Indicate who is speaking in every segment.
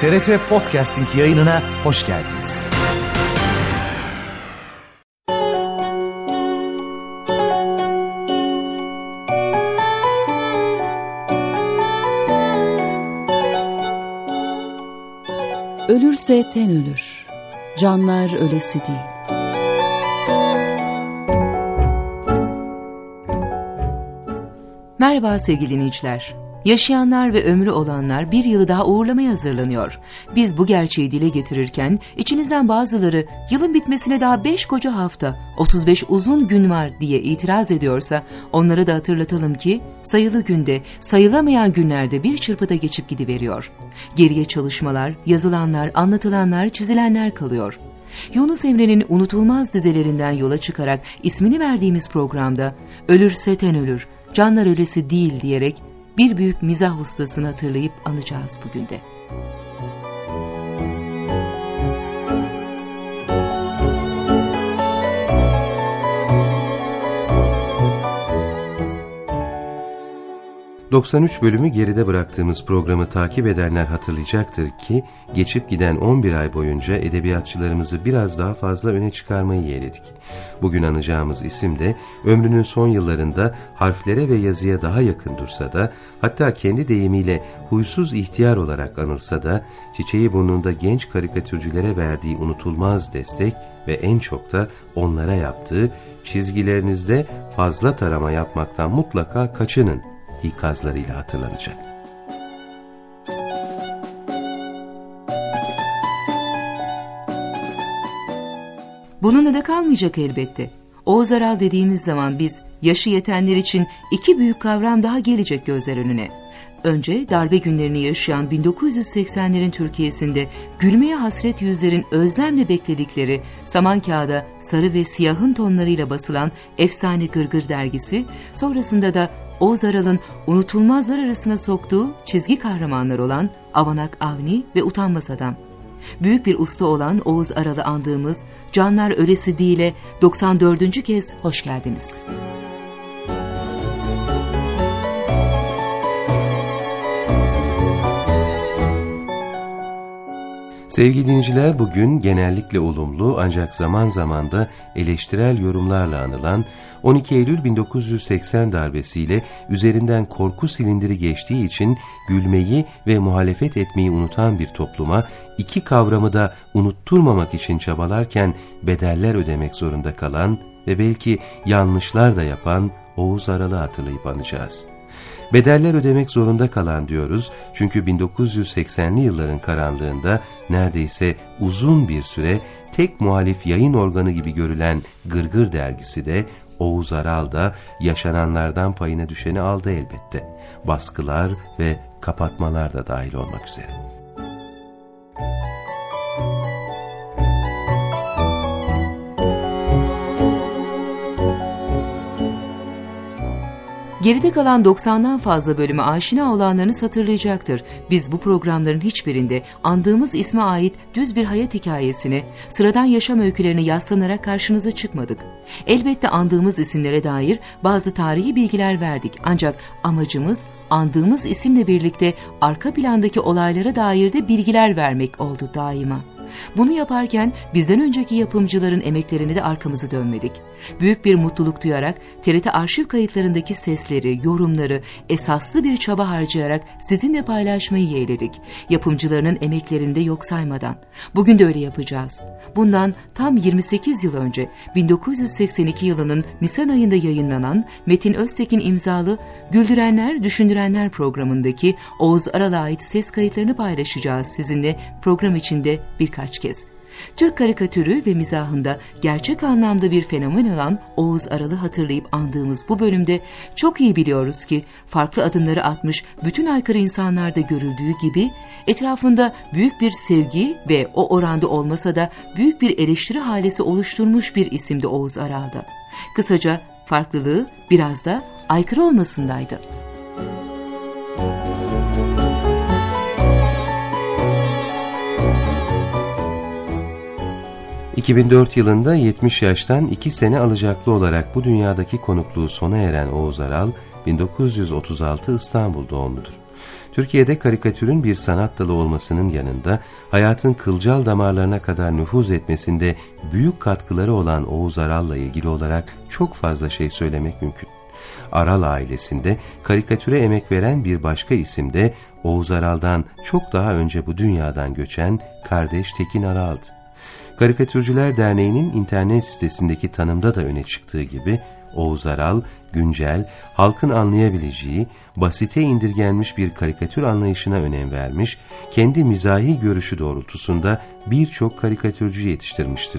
Speaker 1: TRT Podcasting yayınına hoş geldiniz.
Speaker 2: Ölürse ten ölür, canlar ölesi değil. Merhaba sevgili dinleyiciler. Yaşayanlar ve ömrü olanlar bir yılı daha uğurlamaya hazırlanıyor. Biz bu gerçeği dile getirirken içinizden bazıları yılın bitmesine daha 5 koca hafta, 35 uzun gün var diye itiraz ediyorsa onlara da hatırlatalım ki sayılı günde, sayılamayan günlerde bir çırpıda geçip gidiveriyor. Geriye çalışmalar, yazılanlar, anlatılanlar, çizilenler kalıyor. Yunus Emre'nin unutulmaz dizelerinden yola çıkarak ismini verdiğimiz programda "Ölürse ten ölür, canlar ölesi değil" diyerek bir büyük mizah ustasını hatırlayıp anacağız bugün de.
Speaker 3: ...93 bölümü geride bıraktığımız programı takip edenler hatırlayacaktır ki... ...geçip giden 11 ay boyunca edebiyatçılarımızı biraz daha fazla öne çıkarmayı yeğledik. Bugün anacağımız isim de ömrünün son yıllarında harflere ve yazıya daha yakın dursa da... ...hatta kendi deyimiyle huysuz ihtiyar olarak anılsa da... ...çiçeği burnunda genç karikatürcülere verdiği unutulmaz destek... ...ve en çok da onlara yaptığı "çizgilerinizde fazla tarama yapmaktan mutlaka kaçının" ikazlarıyla hatırlanacak.
Speaker 2: Bununla da kalmayacak elbette. Oğuz Aral dediğimiz zaman biz yaşı yetenler için iki büyük kavram daha gelecek gözler önüne. Önce darbe günlerini yaşayan 1980'lerin Türkiye'sinde gülmeye hasret yüzlerin özlemle bekledikleri saman kağıda sarı ve siyahın tonlarıyla basılan Efsane Gırgır dergisi, sonrasında da Oğuz Aral'ın unutulmazlar arasına soktuğu çizgi kahramanlar olan Avanak Avni ve Utanmaz Adam. Büyük bir usta olan Oğuz Aral'ı andığımız Canlar Ölesi Değil'e 94. kez hoş geldiniz.
Speaker 3: Sevgili dinleyiciler, bugün genellikle olumlu ancak zaman zaman da eleştirel yorumlarla anılan 12 Eylül 1980 darbesiyle üzerinden korku silindiri geçtiği için gülmeyi ve muhalefet etmeyi unutan bir topluma iki kavramı da unutturmamak için çabalarken bedeller ödemek zorunda kalan ve belki yanlışlar da yapan Oğuz Aral'ı hatırlayıp anacağız. Bedeller ödemek zorunda kalan diyoruz çünkü 1980'li yılların karanlığında neredeyse uzun bir süre tek muhalif yayın organı gibi görülen Gırgır dergisi de Oğuz Aral da yaşananlardan payına düşeni aldı elbette. Baskılar ve kapatmalar da dahil olmak üzere.
Speaker 2: Geride kalan 90'dan fazla bölüme aşina olanlarınız hatırlayacaktır. Biz bu programların hiçbirinde andığımız isme ait düz bir hayat hikayesini, sıradan yaşam öykülerini yaslanarak karşınıza çıkmadık. Elbette andığımız isimlere dair bazı tarihi bilgiler verdik. Ancak amacımız andığımız isimle birlikte arka plandaki olaylara dair de bilgiler vermek oldu daima. Bunu yaparken bizden önceki yapımcıların emeklerini de arkamızı dönmedik. Büyük bir mutluluk duyarak TRT arşiv kayıtlarındaki sesleri, yorumları esaslı bir çaba harcayarak sizinle paylaşmayı yeğledik. Yapımcılarının emeklerini de yok saymadan. Bugün de öyle yapacağız. Bundan tam 28 yıl önce 1982 yılının Nisan ayında yayınlanan Metin Öztekin imzalı Güldürenler, Düşündürenler programındaki Oğuz Aral'a ait ses kayıtlarını paylaşacağız sizinle program içinde birkaç kez. Türk karikatürü ve mizahında gerçek anlamda bir fenomen olan Oğuz Aral'ı hatırlayıp andığımız bu bölümde çok iyi biliyoruz ki farklı adımları atmış bütün aykırı insanlarda görüldüğü gibi etrafında büyük bir sevgi ve o oranda olmasa da büyük bir eleştiri halesi oluşturmuş bir isimdi Oğuz Aral'da. Kısaca farklılığı biraz da aykırı olmasındaydı.
Speaker 3: 2004 yılında 70 yaştan 2 sene alacaklı olarak bu dünyadaki konukluğu sona eren Oğuz Aral, 1936 İstanbul doğumludur. Türkiye'de karikatürün bir sanat dalı olmasının yanında hayatın kılcal damarlarına kadar nüfuz etmesinde büyük katkıları olan Oğuz Aral'la ilgili olarak çok fazla şey söylemek mümkün. Aral ailesinde karikatüre emek veren bir başka isim de Oğuz Aral'dan çok daha önce bu dünyadan göçen kardeş Tekin Aral'dı. Karikatürcüler Derneği'nin internet sitesindeki tanımda da öne çıktığı gibi Oğuz Aral, güncel, halkın anlayabileceği, basite indirgenmiş bir karikatür anlayışına önem vermiş, kendi mizahi görüşü doğrultusunda birçok karikatürcü yetiştirmiştir.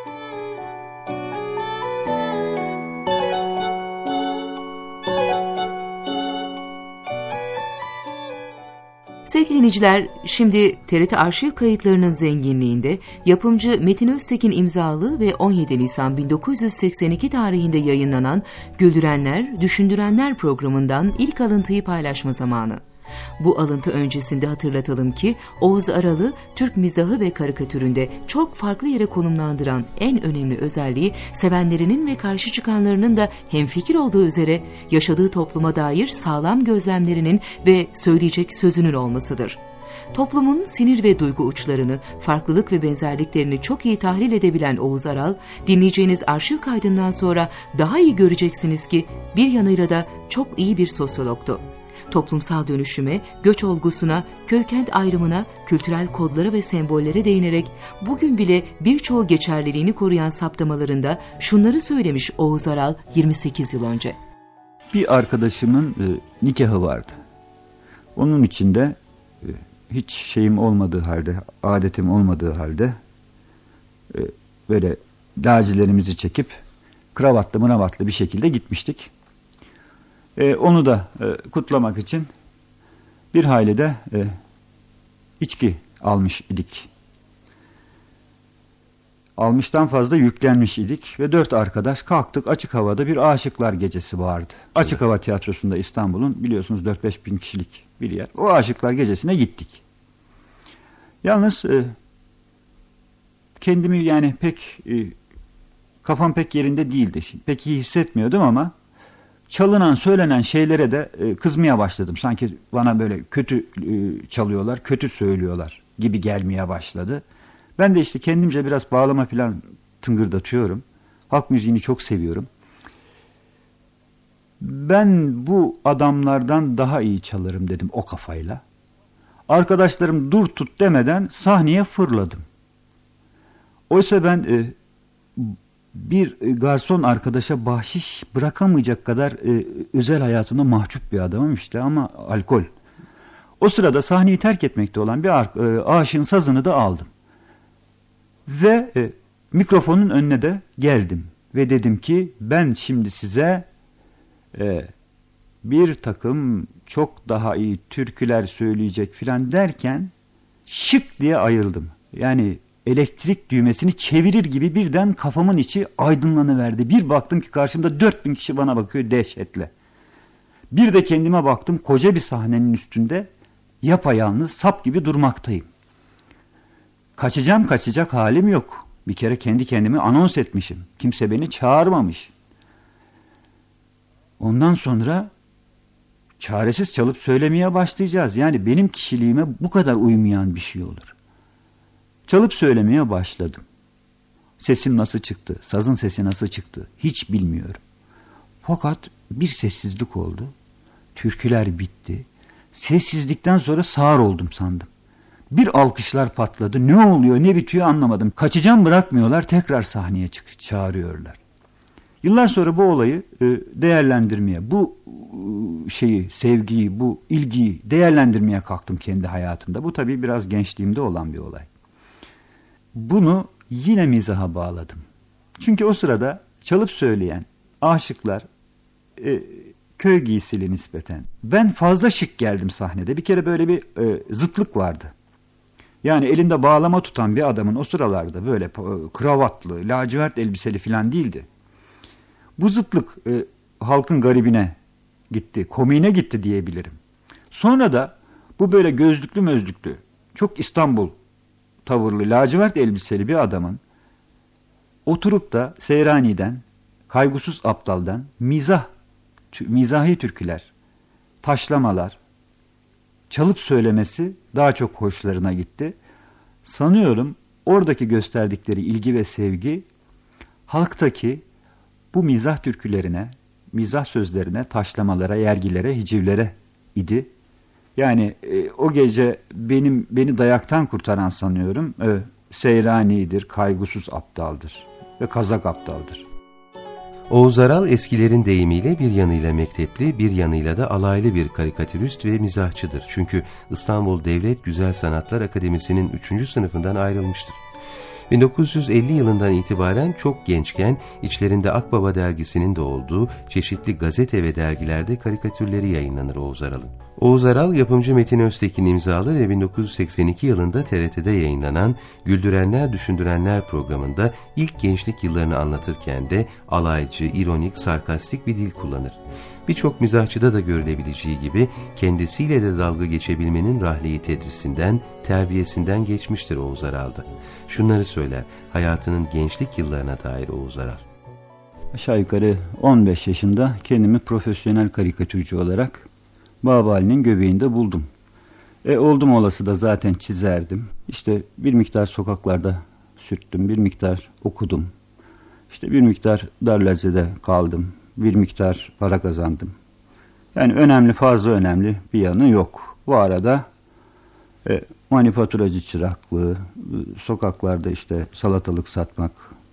Speaker 2: Sevgili dinleyiciler, şimdi TRT arşiv kayıtlarının zenginliğinde yapımcı Metin Öztekin imzalı ve 17 Nisan 1982 tarihinde yayınlanan Güldürenler, Düşündürenler programından ilk alıntıyı paylaşma zamanı. Bu alıntı öncesinde hatırlatalım ki Oğuz Aral'ı Türk mizahı ve karikatüründe çok farklı yere konumlandıran en önemli özelliği sevenlerinin ve karşı çıkanlarının da hemfikir olduğu üzere yaşadığı topluma dair sağlam gözlemlerinin ve söyleyecek sözünün olmasıdır. Toplumun sinir ve duygu uçlarını, farklılık ve benzerliklerini çok iyi tahlil edebilen Oğuz Aral, dinleyeceğiniz arşiv kaydından sonra daha iyi göreceksiniz ki bir yanıyla da çok iyi bir sosyologtu. Toplumsal dönüşüme, göç olgusuna, köy-kent ayrımına, kültürel kodlara ve sembollere değinerek bugün bile birçoğu geçerliliğini koruyan saptamalarında şunları söylemiş Oğuz Aral 28 yıl önce.
Speaker 4: Bir arkadaşımın nikahı vardı. Onun içinde hiç şeyim olmadığı halde, adetim olmadığı halde böyle lacilerimizi çekip kravatlı mıravatlı bir şekilde gitmiştik. Onu da kutlamak için bir hayli de içki almış idik. Almıştan fazla yüklenmiş idik ve 4 arkadaş kalktık, açık havada bir aşıklar gecesi vardı. Açık hava tiyatrosunda İstanbul'un biliyorsunuz 4-5 bin kişilik bir yer. O aşıklar gecesine gittik. Yalnız kendimi yani pek kafam pek yerinde değildi. Pek iyi hissetmiyordum ama çalınan, söylenen şeylere de kızmaya başladım. Sanki bana böyle kötü çalıyorlar, kötü söylüyorlar gibi gelmeye başladı. Ben de işte kendimce biraz bağlama falan tıngırdatıyorum. Halk müziğini çok seviyorum. Ben bu adamlardan daha iyi çalarım dedim o kafayla. Arkadaşlarım dur tut demeden sahneye fırladım. Oysa ben bir garson arkadaşa bahşiş bırakamayacak kadar özel hayatında mahcup bir adamım işte ama alkol. O sırada sahneyi terk etmekte olan bir aşığın sazını da aldım. Ve mikrofonun önüne de geldim. Ve dedim ki ben şimdi size bir takım çok daha iyi türküler söyleyecek filan derken şık diye ayıldım. Yani elektrik düğmesini çevirir gibi birden kafamın içi aydınlanıverdi. Bir baktım ki karşımda 4000 kişi bana bakıyor dehşetle. Bir de kendime baktım koca bir sahnenin üstünde yapayalnız sap gibi durmaktayım. Kaçacak halim yok. Bir kere kendi kendimi anons etmişim. Kimse beni çağırmamış. Ondan sonra çaresiz çalıp söylemeye başlayacağız. Yani benim kişiliğime bu kadar uymayan bir şey olur. Çalıp söylemeye başladım. Sesim nasıl çıktı, sazın sesi nasıl çıktı hiç bilmiyorum. Fakat bir sessizlik oldu. Türküler bitti. Sessizlikten sonra sağır oldum sandım. Bir alkışlar patladı. Ne oluyor, ne bitiyor anlamadım. Kaçacağım bırakmıyorlar, tekrar sahneye çağırıyorlar. Yıllar sonra bu olayı değerlendirmeye, bu şeyi, sevgiyi, bu ilgiyi değerlendirmeye kalktım kendi hayatımda. Bu tabii biraz gençliğimde olan bir olay. Bunu yine mizaha bağladım. Çünkü o sırada çalıp söyleyen aşıklar köy giysili nispeten. Ben fazla şık geldim sahnede. Bir kere böyle bir zıtlık vardı. Yani elinde bağlama tutan bir adamın o sıralarda böyle kravatlı, lacivert elbiseli falan değildi. Bu zıtlık halkın garibine gitti, komiğine gitti diyebilirim. Sonra da bu böyle gözlüklü mözlüklü, çok İstanbul tavırlı, lacivert elbiseli bir adamın oturup da Seyrani'den, Kaygusuz Aptal'dan mizahi türküler, taşlamalar, çalıp söylemesi daha çok hoşlarına gitti. Sanıyorum oradaki gösterdikleri ilgi ve sevgi halktaki bu mizah türkülerine, mizah sözlerine, taşlamalara, yergilere, hicivlere idi. Yani o gece beni dayaktan kurtaran sanıyorum Seyrani'dir, kaygısız aptaldır ve kazak aptaldır.
Speaker 3: Oğuz Aral eskilerin deyimiyle bir yanıyla mektepli, bir yanıyla da alaylı bir karikatürist ve mizahçıdır. Çünkü İstanbul Devlet Güzel Sanatlar Akademisi'nin 3. sınıfından ayrılmıştır. 1950 yılından itibaren çok gençken içlerinde Akbaba dergisinin de olduğu çeşitli gazete ve dergilerde karikatürleri yayınlanır Oğuz Aral'ın. Oğuz Aral, yapımcı Metin Öztekin imzalı ve 1982 yılında TRT'de yayınlanan Güldürenler Düşündürenler programında ilk gençlik yıllarını anlatırken de alaycı, ironik, sarkastik bir dil kullanır. Birçok mizahçıda da görülebileceği gibi kendisiyle de dalga geçebilmenin rahleyi tedrisinden, terbiyesinden geçmiştir Oğuz Aral'da. Şunları söyler hayatının gençlik yıllarına dair Oğuz Aral.
Speaker 4: Aşağı yukarı 15 yaşında kendimi profesyonel karikatürcü olarak Babali'nin göbeğinde buldum. Oldum olası da zaten çizerdim. İşte bir miktar sokaklarda sürttüm, bir miktar okudum. İşte bir miktar Darlaze'de kaldım, bir miktar para kazandım. Yani fazla önemli bir yanı yok. Bu arada manifaturacı çıraklığı, sokaklarda işte salatalık satmak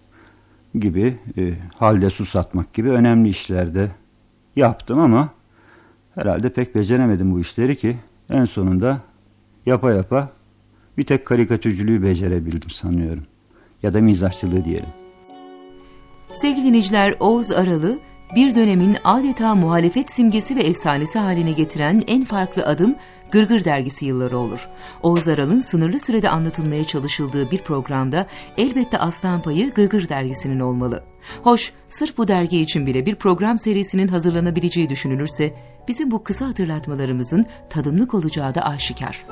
Speaker 4: gibi, halde su satmak gibi önemli işlerde yaptım ama herhalde pek beceremedim bu işleri ki en sonunda yapa yapa bir tek karikatürcülüğü becerebildim sanıyorum. Ya da mizahçılığı diyelim.
Speaker 2: Sevgili dinleyiciler, Oğuz Aral'ı bir dönemin adeta muhalefet simgesi ve efsanesi haline getiren en farklı adım Gırgır dergisi yılları olur. Oğuz Aral'ın sınırlı sürede anlatılmaya çalışıldığı bir programda elbette aslan payı Gırgır dergisinin olmalı. Hoş, sırf bu dergi için bile bir program serisinin hazırlanabileceği düşünülürse bizim bu kısa hatırlatmalarımızın tadımlık olacağı da aşikar.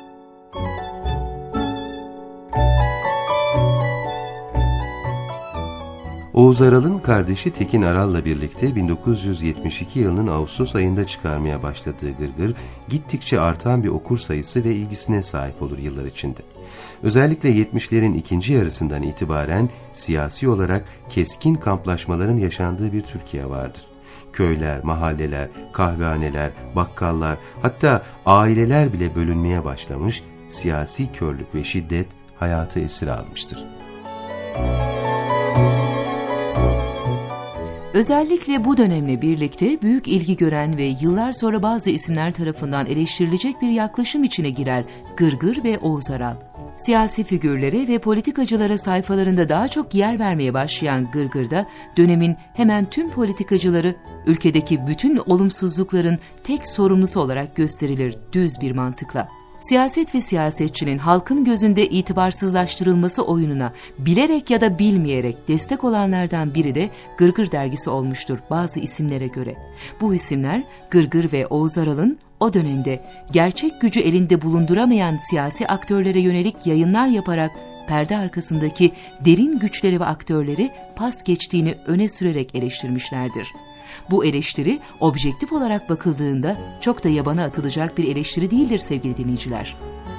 Speaker 3: Oğuz Aral'ın kardeşi Tekin Aral'la birlikte 1972 yılının Ağustos ayında çıkarmaya başladığı Gırgır, gittikçe artan bir okur sayısı ve ilgisine sahip olur yıllar içinde. Özellikle 70'lerin ikinci yarısından itibaren siyasi olarak keskin kamplaşmaların yaşandığı bir Türkiye vardır. Köyler, mahalleler, kahvehaneler, bakkallar, hatta aileler bile bölünmeye başlamış, siyasi körlük ve şiddet hayatı esir almıştır.
Speaker 2: Özellikle bu dönemle birlikte büyük ilgi gören ve yıllar sonra bazı isimler tarafından eleştirilecek bir yaklaşım içine girer Gırgır ve Oğuz Aral. Siyasi figürlere ve politikacılara sayfalarında daha çok yer vermeye başlayan Gırgır'da dönemin hemen tüm politikacıları ülkedeki bütün olumsuzlukların tek sorumlusu olarak gösterilir düz bir mantıkla. Siyaset ve siyasetçinin halkın gözünde itibarsızlaştırılması oyununa bilerek ya da bilmeyerek destek olanlardan biri de Gırgır dergisi olmuştur bazı isimlere göre. Bu isimler Gırgır ve Oğuz Aral'ın o dönemde gerçek gücü elinde bulunduramayan siyasi aktörlere yönelik yayınlar yaparak perde arkasındaki derin güçleri ve aktörleri pas geçtiğini öne sürerek eleştirmişlerdir. Bu eleştiri objektif olarak bakıldığında çok da yabana atılacak bir eleştiri değildir sevgili dinleyiciler.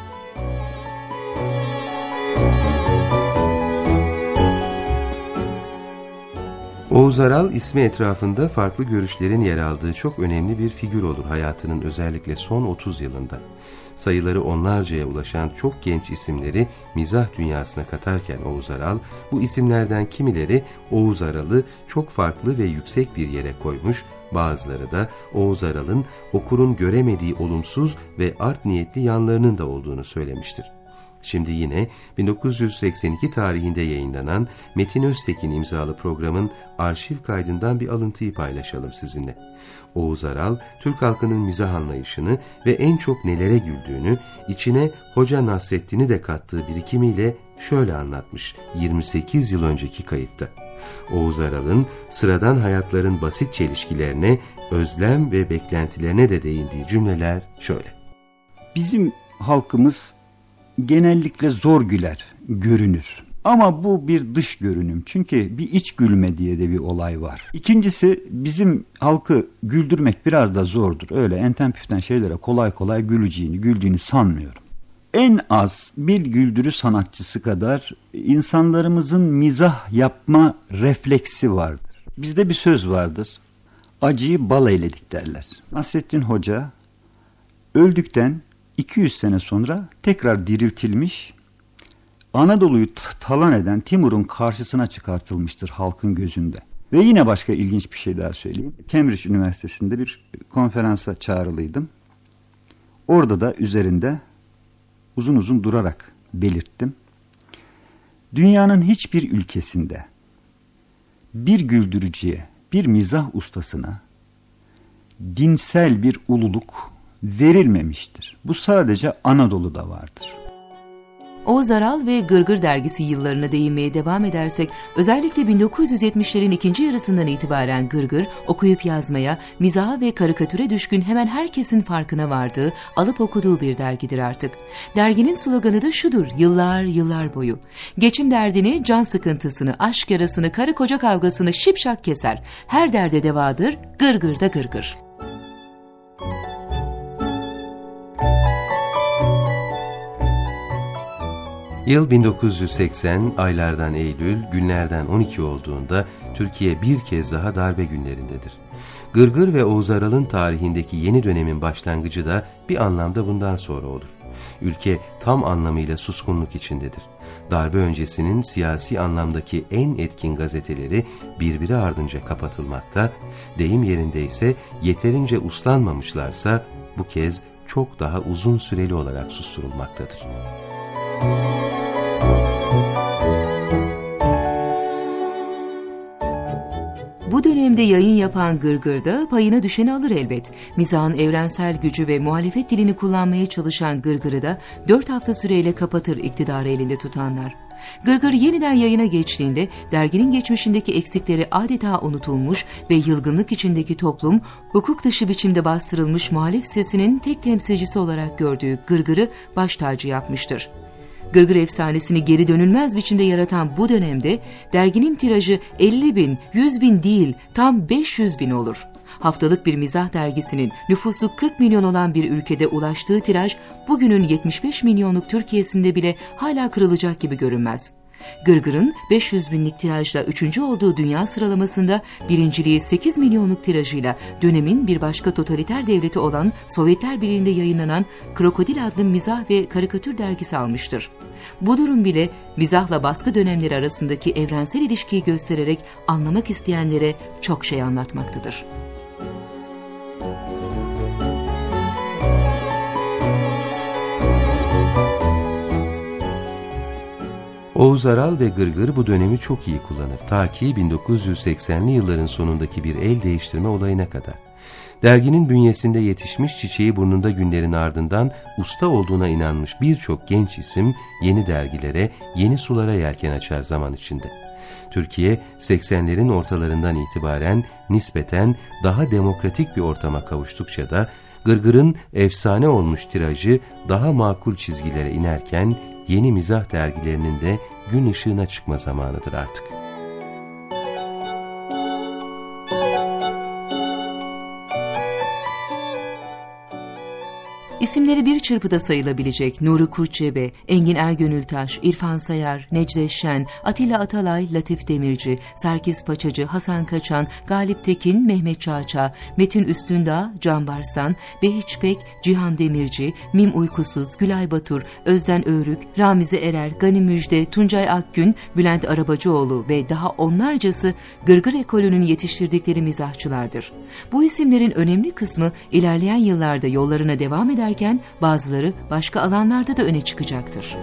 Speaker 3: Oğuz Aral ismi etrafında farklı görüşlerin yer aldığı çok önemli bir figür olur hayatının özellikle son 30 yılında. Sayıları onlarcaya ulaşan çok genç isimleri mizah dünyasına katarken Oğuz Aral, bu isimlerden kimileri Oğuz Aral'ı çok farklı ve yüksek bir yere koymuş, bazıları da Oğuz Aral'ın okurun göremediği olumsuz ve art niyetli yanlarının da olduğunu söylemiştir. Şimdi yine 1982 tarihinde yayınlanan Metin Öztekin imzalı programın arşiv kaydından bir alıntıyı paylaşalım sizinle. Oğuz Aral, Türk halkının mizah anlayışını ve en çok nelere güldüğünü, içine Hoca Nasreddin'i de kattığı birikimiyle şöyle anlatmış 28 yıl önceki kayıtta. Oğuz Aral'ın sıradan hayatların basit çelişkilerine, özlem ve beklentilerine de değindiği cümleler şöyle.
Speaker 4: Bizim halkımız genellikle zor güler, görünür. Ama bu bir dış görünüm. Çünkü bir iç gülme diye de bir olay var. İkincisi, bizim halkı güldürmek biraz da zordur. Öyle enten püften şeylere kolay kolay güldüğünü sanmıyorum. En az bir güldürü sanatçısı kadar insanlarımızın mizah yapma refleksi vardır. Bizde bir söz vardır. Acıyı bal eyledik derler. Nasrettin Hoca öldükten 200 sene sonra tekrar diriltilmiş, Anadolu'yu talan eden Timur'un karşısına çıkartılmıştır halkın gözünde. Ve yine başka ilginç bir şey daha söyleyeyim. Cambridge Üniversitesi'nde bir konferansa çağrılıydım. Orada da üzerinde uzun uzun durarak belirttim. Dünyanın hiçbir ülkesinde bir güldürücüye, bir mizah ustasına dinsel bir ululuk verilmemiştir. Bu sadece Anadolu'da vardır.
Speaker 2: Oğuz Aral ve Gırgır dergisi yıllarına değinmeye devam edersek, özellikle 1970'lerin ikinci yarısından itibaren Gırgır, okuyup yazmaya, mizaha ve karikatüre düşkün hemen herkesin farkına vardığı, alıp okuduğu bir dergidir artık. Derginin sloganı da şudur: yıllar yıllar boyu. Geçim derdini, can sıkıntısını, aşk yarasını, karı koca kavgasını şipşak keser. Her derde devadır, Gırgır'da Gırgır.
Speaker 3: Yıl 1980, aylardan Eylül, günlerden 12 olduğunda Türkiye bir kez daha darbe günlerindedir. Gırgır ve Oğuz Aral'ın tarihindeki yeni dönemin başlangıcı da bir anlamda bundan sonra olur. Ülke tam anlamıyla suskunluk içindedir. Darbe öncesinin siyasi anlamdaki en etkin gazeteleri birbiri ardınca kapatılmakta, deyim yerindeyse yeterince uslanmamışlarsa bu kez çok daha uzun süreli olarak susturulmaktadır.
Speaker 2: Bu dönemde yayın yapan Gırgır'da payına düşeni alır elbet. Mizahın evrensel gücü ve muhalefet dilini kullanmaya çalışan Gırgır'ı da 4 hafta süreyle kapatır iktidarı elinde tutanlar. Gırgır yeniden yayına geçtiğinde derginin geçmişindeki eksikleri adeta unutulmuş ve yılgınlık içindeki toplum, hukuk dışı biçimde bastırılmış muhalif sesinin tek temsilcisi olarak gördüğü Gırgır'ı baş tacı yapmıştır. Gırgır efsanesini geri dönülmez biçimde yaratan bu dönemde derginin tirajı 50 bin, 100 bin değil tam 500 bin olur. Haftalık bir mizah dergisinin nüfusu 40 milyon olan bir ülkede ulaştığı tiraj bugünün 75 milyonluk Türkiye'sinde bile hala kırılacak gibi görünmez. Gırgır'ın 500 binlik tirajla 3. olduğu dünya sıralamasında birinciliği 8 milyonluk tirajıyla dönemin bir başka totaliter devleti olan Sovyetler Birliği'nde yayınlanan Krokodil adlı mizah ve karikatür dergisi almıştır. Bu durum bile mizahla baskı dönemleri arasındaki evrensel ilişkiyi göstererek anlamak isteyenlere çok şey anlatmaktadır.
Speaker 3: Oğuz Aral ve Gırgır bu dönemi çok iyi kullanır. Ta ki 1980'li yılların sonundaki bir el değiştirme olayına kadar. Derginin bünyesinde yetişmiş çiçeği burnunda günlerin ardından usta olduğuna inanmış birçok genç isim yeni dergilere, yeni sulara yelken açar zaman içinde. Türkiye 80'lerin ortalarından itibaren nispeten daha demokratik bir ortama kavuştukça da Gırgır'ın efsane olmuş tirajı daha makul çizgilere inerken yeni mizah dergilerinin de gün ışığına çıkma zamanıdır artık.
Speaker 2: İsimleri bir çırpıda sayılabilecek Nuri Kurtçebe, Engin Ergönültaş, İrfan Sayar, Necdet Şen, Atilla Atalay, Latif Demirci, Serkis Paçacı, Hasan Kaçan, Galip Tekin, Mehmet Çağçağ, Metin Üstündağ, Can Barslan, Behiç Pek, Cihan Demirci, Mim Uykusuz, Gülay Batur, Özden Öğrük, Ramize Erer, Gani Müjde, Tuncay Akgün, Bülent Arabacıoğlu ve daha onlarcası Gırgır ekolünün yetiştirdikleri mizahçılardır. Bu isimlerin önemli kısmı ilerleyen yıllarda yollarına devam ederken bazıları başka alanlarda da öne çıkacaktır.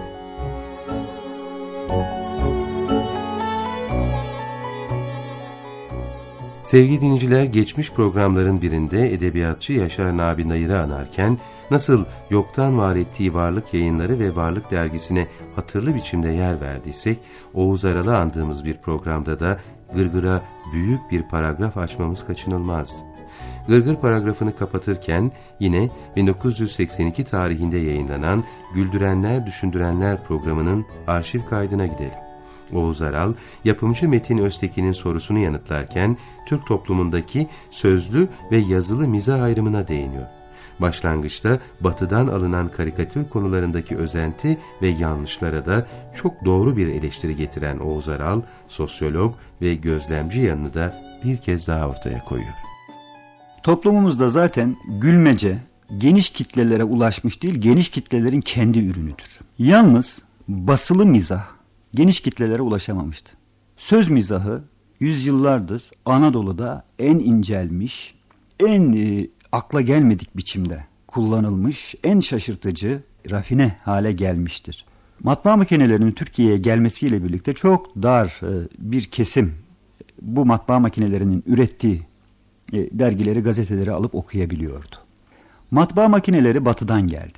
Speaker 3: Sevgili dinleyiciler, geçmiş programların birinde edebiyatçı Yaşar Nabi Nayır'ı anarken nasıl yoktan var ettiği Varlık Yayınları ve Varlık Dergisi'ne hatırlı biçimde yer verdiysek, Oğuz Aral'ı andığımız bir programda da Gırgır'a büyük bir paragraf açmamız kaçınılmazdı. Gırgır paragrafını kapatırken yine 1982 tarihinde yayınlanan Güldürenler Düşündürenler programının arşiv kaydına gidelim. Oğuz Aral, yapımcı Metin Öztekin'in sorusunu yanıtlarken Türk toplumundaki sözlü ve yazılı mizah ayrımına değiniyor. Başlangıçta Batı'dan alınan karikatür konularındaki özenti ve yanlışlara da çok doğru bir eleştiri getiren Oğuz Aral, sosyolog ve gözlemci yanını da bir kez daha ortaya koyuyor.
Speaker 4: Toplumumuzda zaten gülmece geniş kitlelere ulaşmış değil, geniş kitlelerin kendi ürünüdür. Yalnız basılı mizah geniş kitlelere ulaşamamıştı. Söz mizahı yüzyıllardır Anadolu'da en incelmiş, en akla gelmedik biçimde kullanılmış, en şaşırtıcı, rafine hale gelmiştir. Matbaa makinelerinin Türkiye'ye gelmesiyle birlikte çok dar bir kesim bu matbaa makinelerinin ürettiği dergileri, gazeteleri alıp okuyabiliyordu. Matbaa makineleri Batı'dan geldi.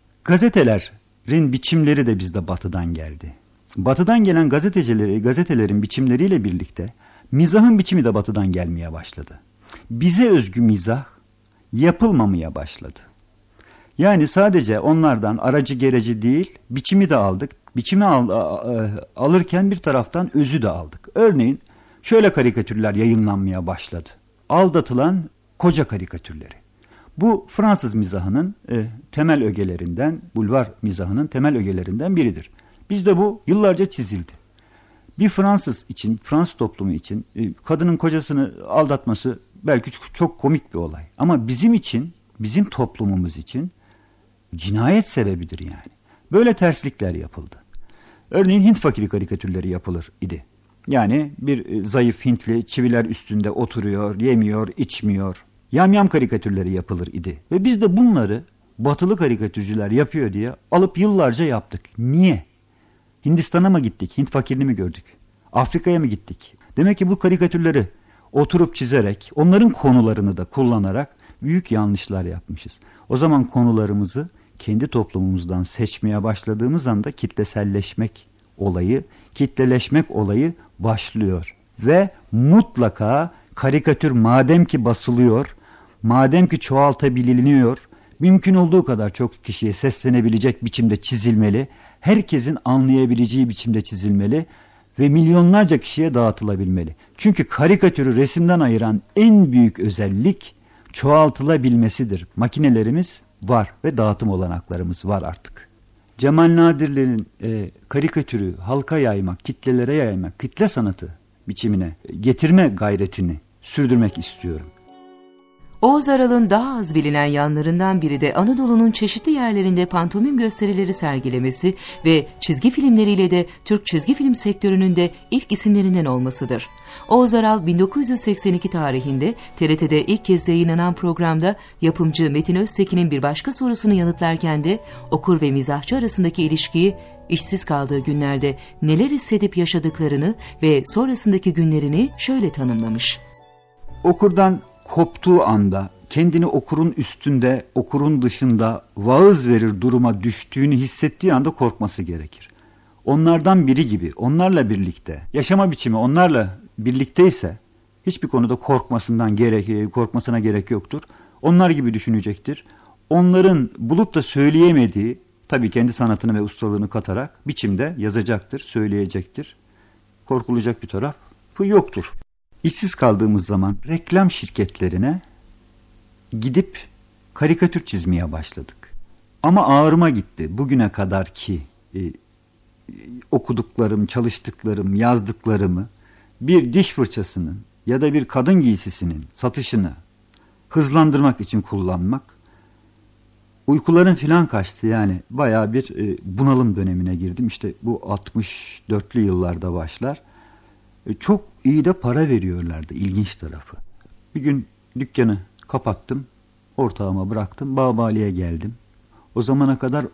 Speaker 4: Gazetelerin biçimleri de bizde Batı'dan geldi. Batı'dan gelen gazetelerin biçimleriyle birlikte mizahın biçimi de Batı'dan gelmeye başladı. Bize özgü mizah yapılmamaya başladı. Yani sadece onlardan aracı gereci değil, biçimi de aldık. Biçimi alırken bir taraftan özü de aldık. Örneğin şöyle karikatürler yayınlanmaya başladı. Aldatılan koca karikatürleri. Bu Fransız mizahının temel ögelerinden, bulvar mizahının temel ögelerinden biridir. Bizde bu yıllarca çizildi. Bir Fransız için, Fransız toplumu için kadının kocasını aldatması belki çok komik bir olay. Ama bizim için, bizim toplumumuz için cinayet sebebidir yani. Böyle terslikler yapıldı. Örneğin Hint fakiri karikatürleri yapılır idi. Yani bir zayıf Hintli çiviler üstünde oturuyor, yemiyor, içmiyor. Yamyam karikatürleri yapılır idi. Ve biz de bunları batılı karikatürcüler yapıyor diye alıp yıllarca yaptık. Niye? Hindistan'a mı gittik? Hint fakirini mi gördük? Afrika'ya mı gittik? Demek ki bu karikatürleri oturup çizerek, onların konularını da kullanarak büyük yanlışlar yapmışız. O zaman konularımızı kendi toplumumuzdan seçmeye başladığımız anda kitleleşmek olayı başlıyor. Ve mutlaka karikatür madem ki basılıyor, madem ki çoğaltabiliniyor, mümkün olduğu kadar çok kişiye seslenebilecek biçimde çizilmeli, herkesin anlayabileceği biçimde çizilmeli ve milyonlarca kişiye dağıtılabilmeli. Çünkü karikatürü resimden ayıran en büyük özellik çoğaltılabilmesidir. Makinelerimiz var ve dağıtım olanaklarımız var artık. Cemal Nadir'lerin karikatürü halka yaymak, kitlelere yaymak, kitle sanatı biçimine getirme gayretini sürdürmek istiyorum.
Speaker 2: Oğuz Aral'ın daha az bilinen yanlarından biri de Anadolu'nun çeşitli yerlerinde pantomim gösterileri sergilemesi ve çizgi filmleriyle de Türk çizgi film sektörünün de ilk isimlerinden olmasıdır. Oğuz Aral 1982 tarihinde TRT'de ilk kez yayınlanan programda yapımcı Metin Öztekin'in bir başka sorusunu yanıtlarken de okur ve mizahçı arasındaki ilişkiyi, işsiz kaldığı günlerde neler hissedip yaşadıklarını ve sonrasındaki günlerini şöyle tanımlamış.
Speaker 4: Okurdan koptuğu anda kendini okurun üstünde, okurun dışında vaaz verir duruma düştüğünü hissettiği anda korkması gerekir. Onlardan biri gibi, onlarla birlikte, yaşama biçimi onlarla birlikteyse hiçbir konuda korkmasına gerek yoktur. Onlar gibi düşünecektir. Onların bulup da söyleyemediği, tabii kendi sanatını ve ustalığını katarak biçimde yazacaktır, söyleyecektir. Korkulacak bir tarafı yoktur. İşsiz kaldığımız zaman reklam şirketlerine gidip karikatür çizmeye başladık. Ama ağrıma gitti bugüne kadar ki okuduklarım, çalıştıklarım, yazdıklarımı bir diş fırçasının ya da bir kadın giysisinin satışını hızlandırmak için kullanmak. Uykularım filan kaçtı, yani bayağı bir bunalım dönemine girdim. İşte bu 64'lü yıllarda başlar. Çok iyi de para veriyorlardı, ilginç tarafı. Bir gün dükkanı kapattım, ortağıma bıraktım, Bağbali'ye geldim. O zamana kadar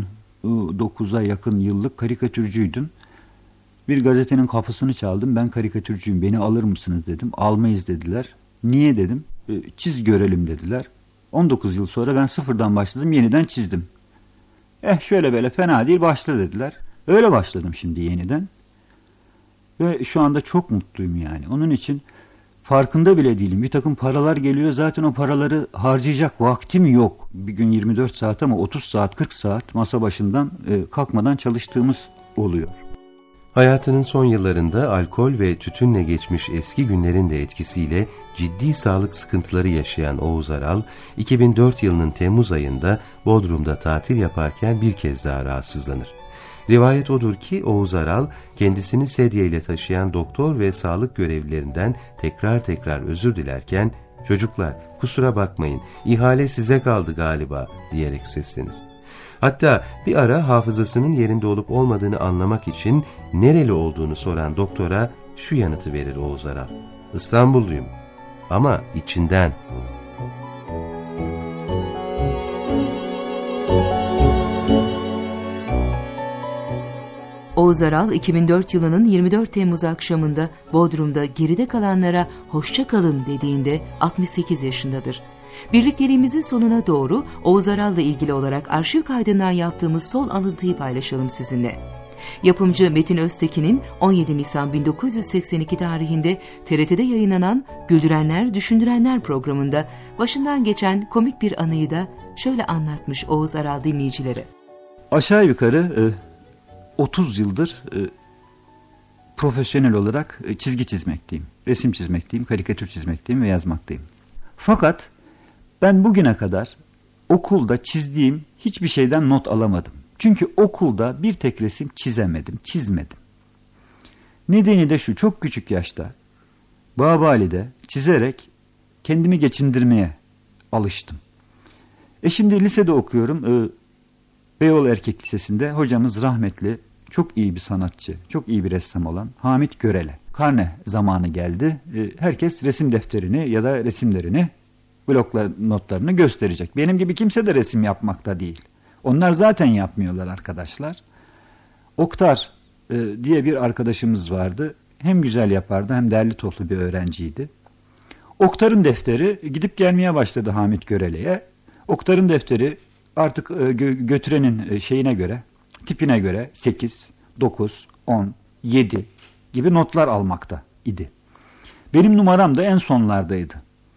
Speaker 4: 19'a yakın yıllık karikatürcüydüm. Bir gazetenin kapısını çaldım, ben karikatürcüyüm, beni alır mısınız dedim. Almayız dediler. Niye dedim, çiz görelim dediler. 19 yıl sonra ben sıfırdan başladım, yeniden çizdim. Şöyle böyle fena değil, başla dediler. Öyle başladım şimdi yeniden. Ve şu anda çok mutluyum yani. Onun için farkında bile değilim. Bir takım paralar geliyor, zaten o paraları harcayacak vaktim yok. Bir gün 24 saat ama 30 saat, 40 saat masa başından kalkmadan çalıştığımız oluyor.
Speaker 3: Hayatının son yıllarında alkol ve tütünle geçmiş eski günlerin de etkisiyle ciddi sağlık sıkıntıları yaşayan Oğuz Aral, 2004 yılının Temmuz ayında Bodrum'da tatil yaparken bir kez daha rahatsızlanır. Rivayet odur ki Oğuz Aral, kendisini sedyeyle taşıyan doktor ve sağlık görevlilerinden tekrar özür dilerken, "Çocuklar, kusura bakmayın, ihale size kaldı galiba," diyerek seslenir. Hatta bir ara hafızasının yerinde olup olmadığını anlamak için nereli olduğunu soran doktora şu yanıtı verir Oğuz Aral: "İstanbulluyum ama içinden."
Speaker 2: Oğuz Aral 2004 yılının 24 Temmuz akşamında Bodrum'da geride kalanlara hoşça kalın dediğinde 68 yaşındadır. Birlikteliğimizin sonuna doğru Oğuz Aral'la ilgili olarak arşiv kaydından yaptığımız son alıntıyı paylaşalım sizinle. Yapımcı Metin Öztekin'in 17 Nisan 1982 tarihinde TRT'de yayınlanan Güldürenler, Düşündürenler programında başından geçen komik bir anıyı da şöyle anlatmış Oğuz Aral dinleyicilere.
Speaker 4: Aşağı yukarı 30 yıldır profesyonel olarak çizgi çizmekteyim, resim çizmekteyim, karikatür çizmekteyim ve yazmaktayım. Fakat ben bugüne kadar okulda çizdiğim hiçbir şeyden not alamadım. Çünkü okulda bir tek resim çizmedim. Nedeni de şu: çok küçük yaşta Babali'de çizerek kendimi geçindirmeye alıştım. Şimdi lisede okuyorum. Beyoğlu Erkek Lisesi'nde hocamız rahmetli, çok iyi bir sanatçı, çok iyi bir ressam olan Hamit Görele. Karne zamanı geldi. Herkes resim defterini ya da resimlerini, blokla notlarını gösterecek. Benim gibi kimse de resim yapmakta değil. Onlar zaten yapmıyorlar arkadaşlar. Oktar diye bir arkadaşımız vardı. Hem güzel yapardı hem derli toplu bir öğrenciydi. Oktar'ın defteri gidip gelmeye başladı Hamit Görele'ye. Oktar'ın defteri artık götürenin şeyine göre, tipine göre 8, 9, 10, 7 gibi notlar almakta idi. Benim numaram da en sonlardaydı.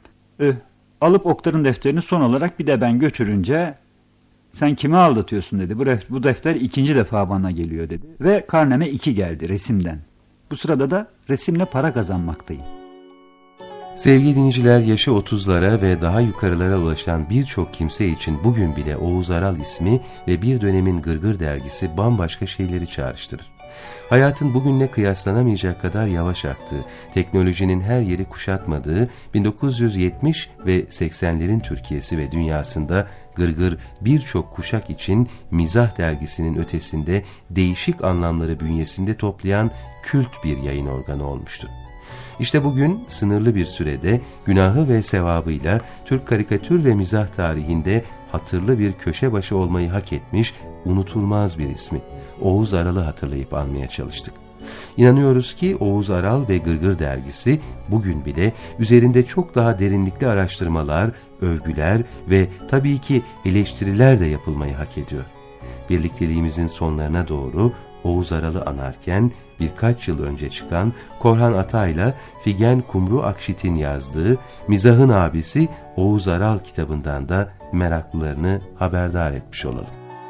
Speaker 4: Alıp Oktar'ın defterini son olarak bir de ben götürünce, "Sen kimi aldatıyorsun?" dedi. "Bu defter 2. defa bana geliyor," dedi. Ve karneme 2 geldi resimden. Bu sırada da resimle para kazanmaktayım.
Speaker 3: Sevgili dinleyiciler, yaşı 30'lara ve daha yukarılara ulaşan birçok kimse için bugün bile Oğuz Aral ismi ve bir dönemin Gırgır dergisi bambaşka şeyleri çağrıştırır. Hayatın bugünle kıyaslanamayacak kadar yavaş aktığı, teknolojinin her yeri kuşatmadığı 1970 ve 80'lerin Türkiye'si ve dünyasında Gırgır birçok kuşak için mizah dergisinin ötesinde değişik anlamları bünyesinde toplayan kült bir yayın organı olmuştur. İşte bugün sınırlı bir sürede günahı ve sevabıyla Türk karikatür ve mizah tarihinde hatırlı bir köşe başı olmayı hak etmiş unutulmaz bir ismi Oğuz Aral'ı hatırlayıp anmaya çalıştık. İnanıyoruz ki Oğuz Aral ve Gırgır dergisi bugün bile üzerinde çok daha derinlikli araştırmalar, övgüler ve tabii ki eleştiriler de yapılmayı hak ediyor. Birlikteliğimizin sonlarına doğru Oğuz Aral'ı anarken birkaç yıl önce çıkan Korhan Atay'la Figen Kumru Akşit'in yazdığı Mizahın Abisi Oğuz Aral kitabından da meraklılarını haberdar etmiş olalım.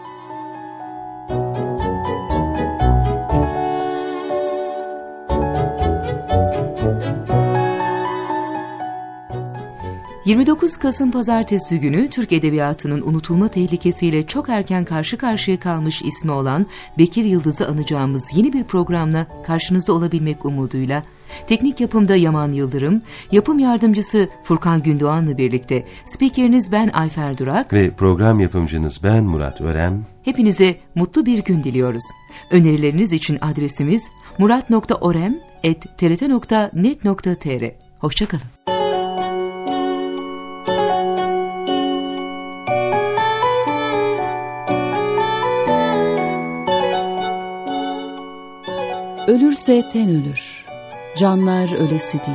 Speaker 2: ...29 Kasım Pazartesi günü Türk Edebiyatı'nın unutulma tehlikesiyle çok erken karşı karşıya kalmış ismi olan Bekir Yıldız'ı anacağımız yeni bir programla karşınızda olabilmek umuduyla... ...teknik yapımda Yaman Yıldırım, yapım yardımcısı Furkan Gündoğan'la birlikte... ...spikeriniz ben Ayfer Durak
Speaker 3: ve program yapımcınız ben Murat Örem...
Speaker 2: ...hepinize mutlu bir gün diliyoruz. Önerileriniz için adresimiz murat.orem@trt.net.tr. Hoşça kalın.
Speaker 5: Ölürse ten ölür, canlar ölesi değil.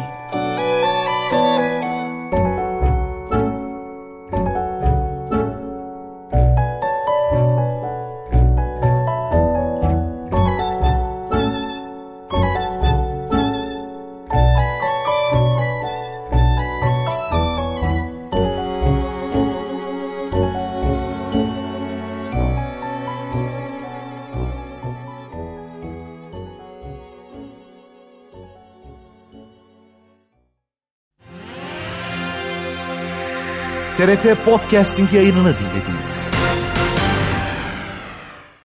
Speaker 1: TRT Podcasting yayınını dinlediniz.